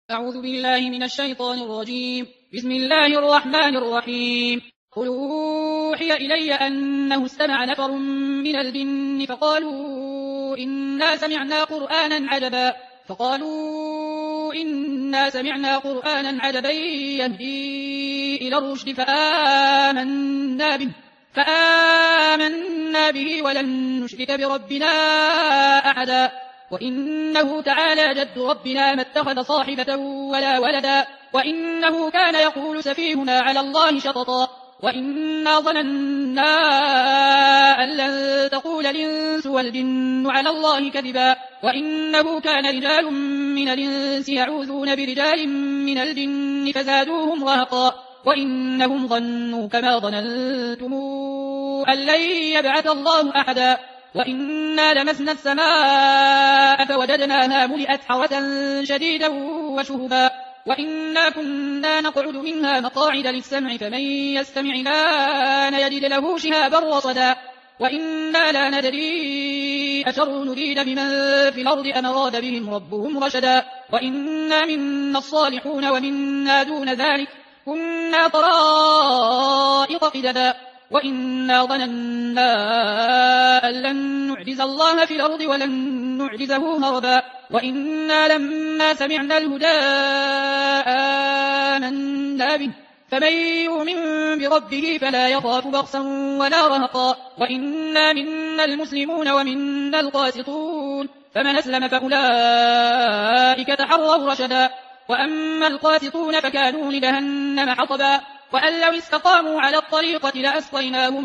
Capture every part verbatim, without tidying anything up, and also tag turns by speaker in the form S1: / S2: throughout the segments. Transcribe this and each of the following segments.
S1: أعوذ بالله من الشيطان الرجيم. بسم الله الرحمن الرحيم. قل أوحي إلي أنه استمع نفر من الجن فقالوا إنا سمعنا قرآنا عجبا فقالوا إنا سمعنا قرآنا عجبا يهدي إلى الرشد فآمنا به فآمنا به ولن نشرك بربنا أحدا وإنه تعالى جد ربنا ما اتخذ صاحبة ولا ولدا وإنه كان يقول سفيهنا على الله شططا وإنا ظننا أن لن تقول الإنس والجن على الله كذبا وإنه كان رجال من الإنس يعوذون برجال من الجن فزادوهم رهقا وإنهم ظنوا كما ظننتم أن لن يبعث الله أحدا وإنا لمسنا السماء فوجدناها ملئت حرسا شديدا وشهبا وإنا كنا نقعد منها مقاعد للسمع فمن يستمع الآن يجد له شهابا رصدا وإنا لا ندري أشر نريد بمن في الأرض أم أراد بهم ربهم رشدا وإنا منا الصالحون ومنا دون ذلك كنا طرائق قددا وإنا ظننا أن لن نعجز الله في الأرض ولن نعجزه هربا وإنا لما سمعنا الهدى آمنا به فمن يؤمن بربه فلا يخاف بخسا ولا رهقا وإنا منا المسلمون ومنا القاسطون فمن أسلم فأولئك تحروا رشدا وأما القاسطون فكانوا لجهنم حطبا وأن لو استقاموا على الطريقة لأسقيناهم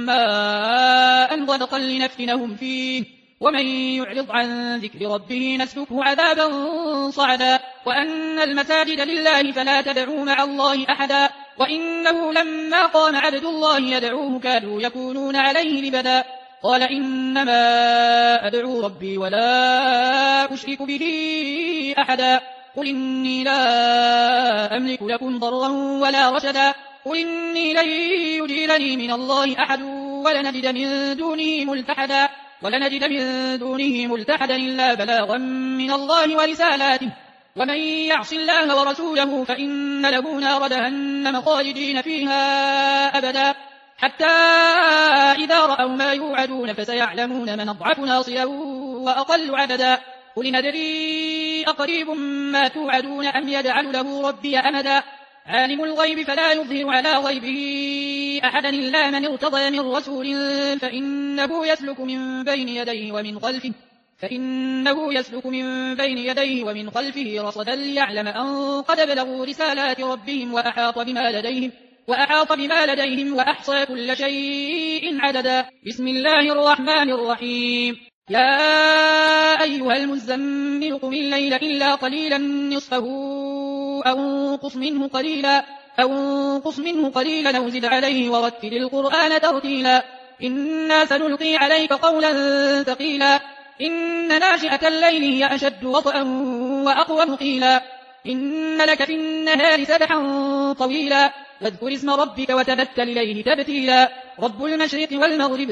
S1: ماء غدقا لنفتنهم فيه ومن يعرض عن ذكر ربه نسلكه عذابا صعدا وأن المساجد لله فلا تدعوا مع الله أحدا وإنه لما قام عبد الله يدعوه كادوا يكونون عليه لبدا قال إنما أدعو ربي ولا أشرك به أحدا قل إني لا أملك لكم ضرا ولا رشدا قل إني لن يجيرني من الله أحد ولنجد من دونه ملتحدا ولنجد من دونه ملتحدا إلا بلاغا من الله ورسالاته ومن يعص الله ورسوله فإن له نار جهنم خالدين فيها أبدا حتى إذا رأوا ما يوعدون فسيعلمون من أضعف ناصرا وأقل عددا قل ندري أقريب ما توعدون أم يجعل له ربي أمدا عالم الغيب فلا يظهر على غيبه أحدا إلا من ارتضى من رسول فإنه يسلك من بين يديه ومن خلفه فإنه يسلك من بين يديه ومن خلفه رصدا ليعلم أن قد بلغوا رسالات ربهم وأحاط بما لديهم وأحاط بما لديهم وأحصى كل شيء عددا بسم الله الرحمن الرحيم يا أيها المزمل قم الليل إلا قليلا نصفه أو انقص منه قليلا أو انقص منه قليلا أو زد عليه ورتل القرآن ترتيلا إنا سنلقي عليك قولا ثقيلا إن ناشئة الليل هي أشد وطئا وأقوم قيلا إن لك في النهار سبحا طويلا واذكر اسم ربك وتبتل إليه تبتيلا رب المشرق والمغرب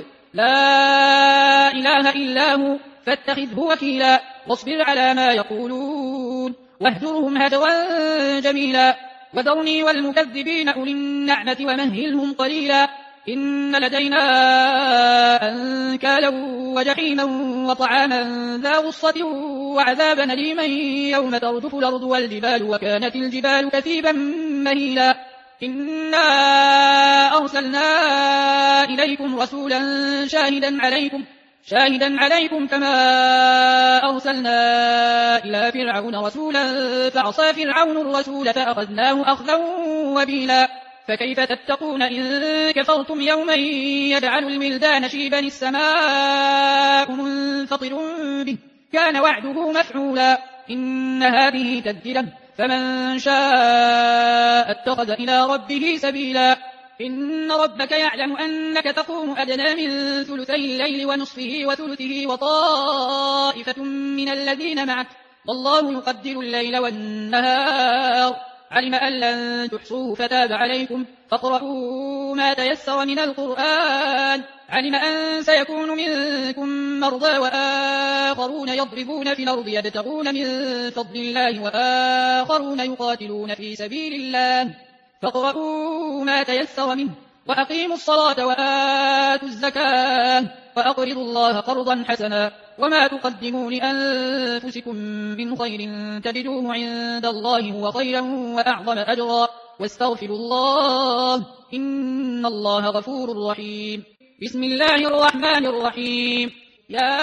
S1: لا إله إلا هو فاتخذه وكيلا واصبر على ما يقولون واهجرهم هجرا جميلا وذرني والمكذبين أولي النعمة ومهلهم قليلا إن لدينا أنكالا وجحيما وطعاما ذا غصة وعذابا أليما يوم ترجف الأرض والجبال وكانت الجبال كثيبا مهيلا إنا أرسلنا إليكم رسولا شاهدا عليكم شاهدا عليكم كما أرسلنا إلى فرعون رسولا فعصى فرعون الرسول فأخذناه أخذا وبيلا فكيف تتقون إن كفرتم يوما يجعل الولدان شيبا السماء منفطر به كان وعده مفعولا إن هذه تذكرة فمن شاء اتخذ إلى ربه سبيلا إن ربك يعلم أنك تقوم أدنى من ثلثي الليل ونصفه وثلثه وطائفة من الذين معك والله يقدر الليل والنهار علم أن لن تحصوه فتاب عليكم فاقرؤوا ما تيسر من القرآن. علم أن سيكون منكم مرضى وآخرون يضربون في الأرض يبتغون من فضل الله وآخرون يقاتلون في سبيل الله فاقرؤوا ما تيسر منه وأقيموا الصلاة وآتوا الزكاة وأقرضوا الله قرضا حسنا وما تقدموا لأنفسكم من خير تجدوه عند الله هو خيرا وأعظم أجرا واستغفروا الله إن الله غفور رحيم. بسم الله الرحمن الرحيم. يا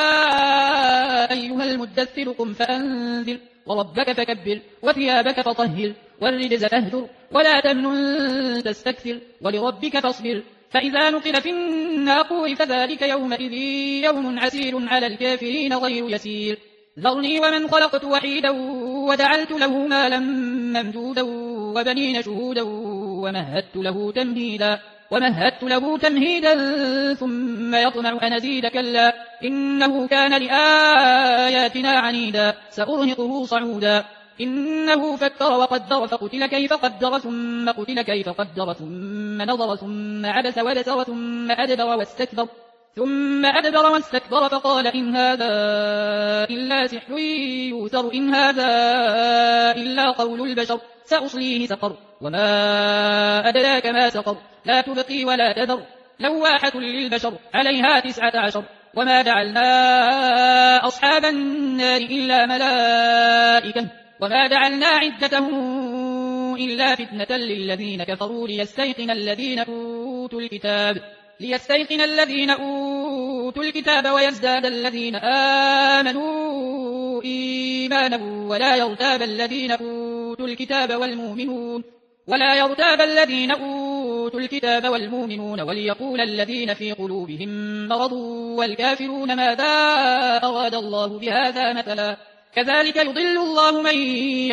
S1: أيها المدثر قم فأنذر وربك فكبر وثيابك فطهر والرجز فاهجر ولا تمنن تستكثر ولربك فاصبر. فإذا نقر في الناقور فذلك يومئذ يوم عسير على الكافرين غير يسير. ذرني ومن خلقت وحيدا وجعلت له مالا ممدودا وبنين شهودا ومهدت له تمهيدا ومهدت له تمهيدا ثم يطمع أن أزيد كلا إنه كان لآياتنا عنيدا سأرهقه صعودا. إنه فكر وقدر فقتل كيف قدر ثم قتل كيف قدر ثم نظر ثم عبس وبسر ثم أدبر واستكبر ثم أدبر واستكبر فقال إن هذا إلا سحر يؤثر إن هذا إلا قول البشر سأصليه سقر وما أدراك ما سقر لا تبقي ولا تذر لواحة للبشر عليها تسعة عشر. وما جعلنا أصحاب النار إلا ملائكة وما جعلنا عدتهم إلا فتنة للذين كفروا ليستيقن الذين أوتوا الكتاب ليستيقن الذين أوتوا الكتاب ويزداد الذين آمنوا إيمانا ولا يرتاب الذين أوتوا الكتاب والمؤمنون ولا يرتاب الذين أوتوا الكتاب والمؤمنون وليقول الذين في قلوبهم مرض والكافرون ماذا أراد الله بهذا مثلا كذلك يضل الله من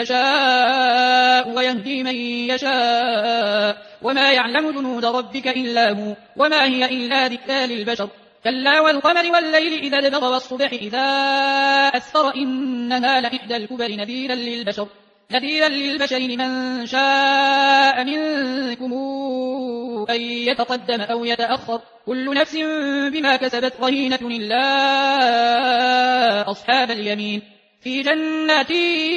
S1: يشاء ويهدي من يشاء وما يعلم جنود ربك إلا هو وما هي إلا ذكرى للبشر. كلا والقمر والليل إذا ادبر والصبح إذا أسفر إنها لإحدى الكبر نذيرا للبشر نذيرا للبشر لمن شاء منكم أن يتقدم أو يتأخر كل نفس بما كسبت رهينة إلا أصحاب اليمين في جنات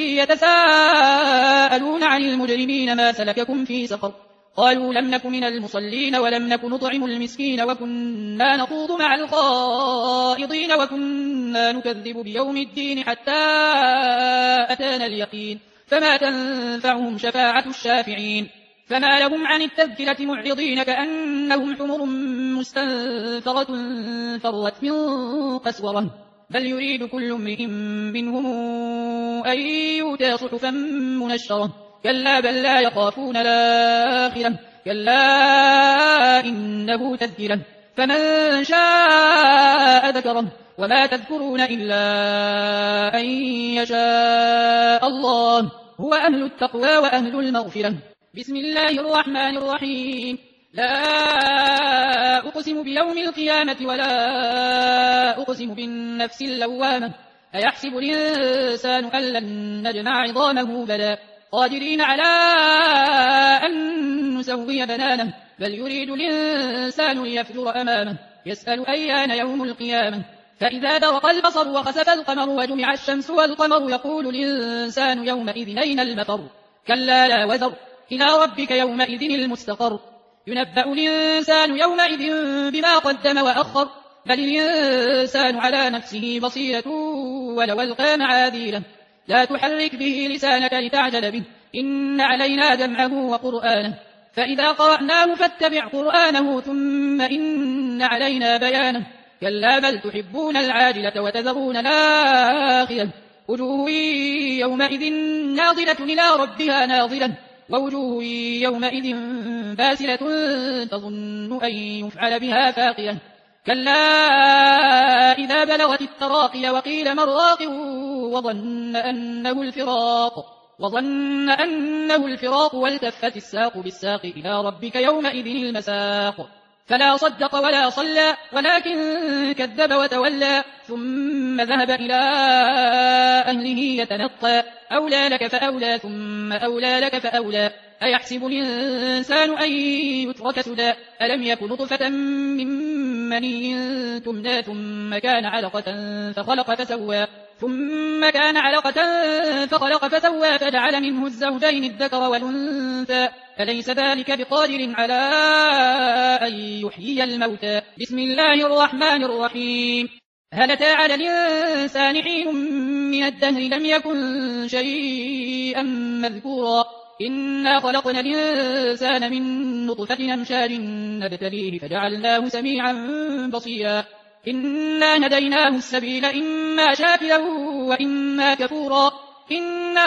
S1: يتساءلون عن المجرمين ما سلككم في سقر قالوا لم نك من المصلين ولم نك نطعم المسكين وكنا نخوض مع الخائضين وكنا نكذب بيوم الدين حتى أتانا اليقين فما تنفعهم شفاعة الشافعين. فما لهم عن التذكرة معرضين كأنهم حمر مستنفرة فرت من قسورة بل يريد كل امرئ منهم أن يؤتى صحفا منشرة كلا بل لا يخافون الآخرة كلا إنه تذكرة فمن شاء ذكره وما تذكرون إلا أن يشاء الله هو أهل التقوى وأهل المغفرة. بسم الله الرحمن الرحيم. لا أقسم بيوم القيامة ولا أقسم بالنفس اللوامة أيحسب الإنسان أن لن نجمع عظامه بلى قادرين على أن نسوي بنانه بل يريد الإنسان ليفجر أمامه يسأل أيان يوم القيامة فإذا برق البصر وخسف القمر وجمع الشمس والقمر يقول الإنسان يومئذ أين المفر كلا لا وزر إلى ربك يومئذ المستقر ينبأ الإنسان يومئذ بما قدم وأخر بل الإنسان على نفسه بصيرة ولو ألقى معاذيره لا تحرك به لسانك لتعجل به إن علينا جمعه وقرآنه فإذا قرأناه فاتبع قرآنه ثم إن علينا بيانه كلا بل تحبون العاجلة وتذرون الآخرة وجوه يومئذ ناظرة إلى ربها ناظرة ووجوه يومئذ باسلة تظن أن يفعل بها فاقية كلا إذا بلغت التراقي وقيل من راق وظن أنه الفراق وظن أنه الفراق والتفت الساق بالساق إلى ربك يومئذ المساق فلا صدق ولا صلى ولكن كذب وتولى ثم ذهب إلى أهله يتنطى أولى لك فأولى ثم أولى لك فأولى أيحسب الإنسان أن يترك سدى ألم يك نطفة من مني تمنى ثم كان علقة فخلق فسوى ثم كان علقة فخلق فسوى فجعل منه الزوجين الذكر والأنثى أليس ذلك بقادر على أن يحيي الموتى بسم الله الرحمن الرحيم هل أتى على الإنسان حين من الدهر لم يكن شيئا مذكورا إنا خلقنا الإنسان من نطفة أمشاج نبتليه فجعلناه سميعا بصيرا إنا هديناه السبيل إما شاكرا وإما كفورا إنا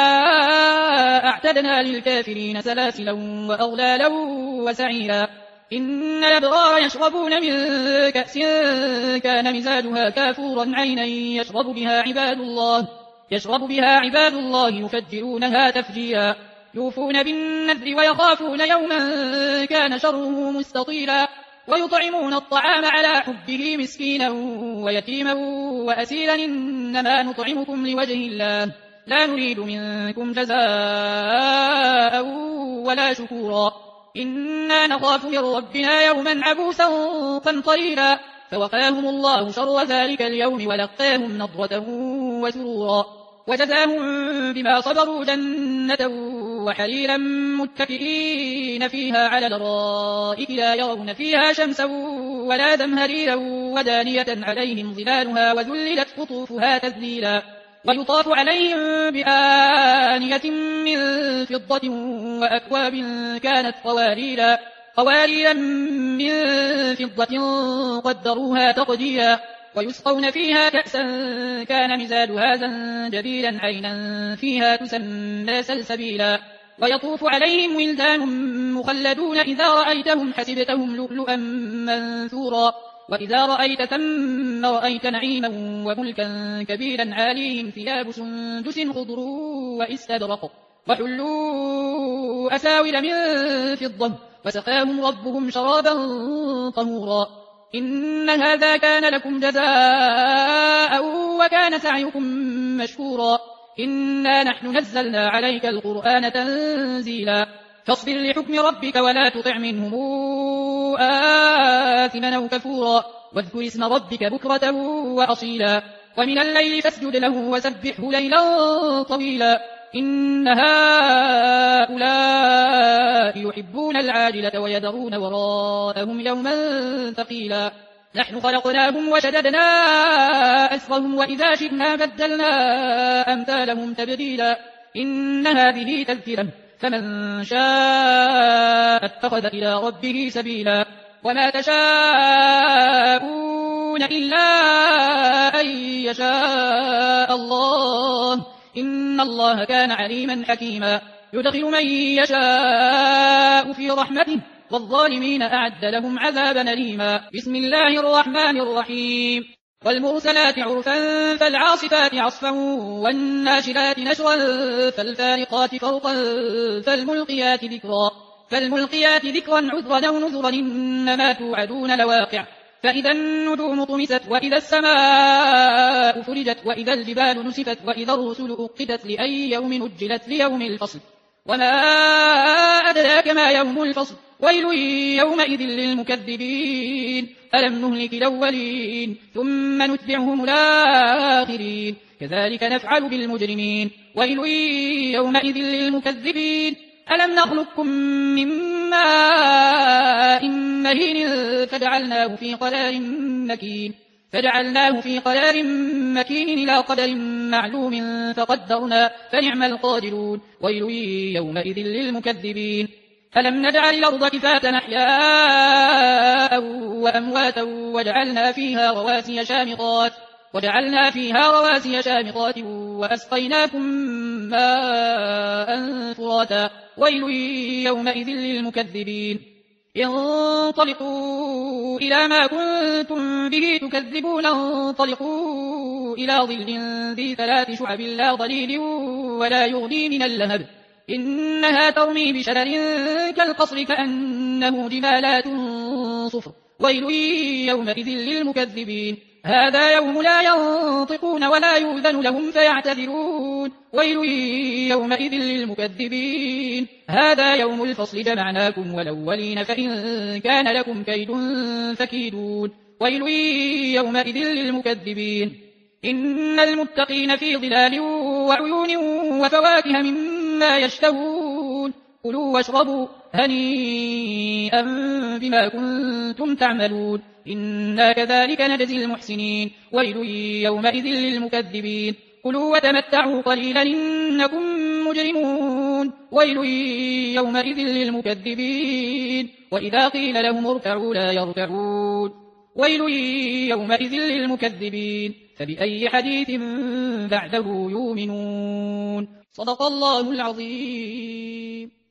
S1: أعتدنا للكافرين سلاسلا وأغلالا وسعيرا إن الأبرار يشربون من كأس كان مزاجها كافورا عينا يشرب بها عباد الله يشرب بها عباد الله يفجرونها تفجيرا يوفون بالنذر ويخافون يوما كان شره مستطيلا ويطعمون الطعام على حبه مسكينا ويتيما وأسيرا إنما نطعمكم لوجه الله لا نريد منكم جزاء ولا شكورا إنا نخاف من ربنا يوما عبوسا قمطريرا فوقاهم الله شر ذلك اليوم ولقاهم نضرة وسرورا وجزاهم بما صبروا جنة وحريرا متكئين فيها على الأرائك لا يرون فيها شمسا ولا زمهريرا ودانية عليهم ظلالها وذللت قطوفها تذليلا ويطاف عليهم بآنية من فضة وأكواب كانت قواريرا قواريرا من فضة قدروها تقديرا ويسقون فيها كأسا كان مزاجها زنجبيلا عينا فيها تسمى سلسبيلا ويطوف عليهم ولدان مخلدون إذا رأيتهم حسبتهم لؤلؤا منثورا وإذا رأيت ثم رأيت نعيما وملكا كبيرا عاليهم ثياب سندس خضر واستبرق وحلوا أساور من فضة وسقاهم ربهم شرابا طهورا إن هذا كان لكم جزاء وكان سعيكم مشكورا إنا نحن نزلنا عليك القرآن تنزيلا فاصبر لحكم ربك ولا تطع منهم آثما أو كفورا واذكر اسم ربك بكرة وأصيلا ومن الليل فاسجد له وسبحه ليلا طويلا إن هؤلاء يحبون العاجلة ويذرون وراءهم يوما ثقيلا نحن خلقناهم وشددنا أسرهم وإذا شئنا بدلنا أمثالهم تبديلا إن هذه تذكرة فمن شاء اتخذ إلى ربه سبيلا وما تشاءون إلا أن يشاء الله إن الله كان عليما حكيما يدخل من يشاء في رحمته والظالمين أعد لهم عذابا أليما بسم الله الرحمن الرحيم والمرسلات عرفا فالعاصفات عصفا والناشرات نشرا فالفارقات فرقا فالملقيات ذكرا فالملقيات ذكرا عذرا أو نذرا إنما توعدون لواقع فإذا النجوم طمست وإذا السماء فرجت وإذا الجبال نسفت وإذا الرسل أقتت لأي يوم نجلت ليوم الفصل وما أدراك ما يوم الفصل ويل يومئذ للمكذبين ألم نهلك الأولين ثم نتبعهم الآخرين كذلك نفعل بالمجرمين ويل يومئذ للمكذبين ألم نخلقكم من ماء مهين فجعلناه في قرار مكين فجعلناه في قرار مكين إلى قدر معلوم فقدرنا فنعم القادرون ويل يومئذ للمكذبين ألم نجعل الأرض كفاة أحياء وأمواتا وجعلنا فيها رواسي شامخات وجعلنا فيها رواسي شامخات وأسقيناكم ماء فراتا ويل يومئذ للمكذبين انطلقوا إلى ما كنتم به تكذبون انطلقوا إلى ظل ذي ثلاث شعب لا ظليل ولا يغني من اللهب إنها ترمي بشرر كالقصر كأنه جمالات صفر ويل يومئذ للمكذبين هذا يوم لا ينطقون ولا يؤذن لهم فيعتذرون ويل يومئذ للمكذبين هذا يوم الفصل جمعناكم والأولين فإن كان لكم كيد فكيدون ويل يومئذ للمكذبين إن المتقين في ظلال وعيون وفواكه مما يشتهون كلوا واشربوا هنيئا بما كنتم تعملون إنا كذلك نجزي المحسنين ويل يومئذ للمكذبين كلوا وتمتعوا قليلا إنكم مجرمون ويل يومئذ للمكذبين وإذا قيل لهم اركعوا لا يركعون ويل يومئذ للمكذبين فبأي حديث بعده يؤمنون صدق الله العظيم.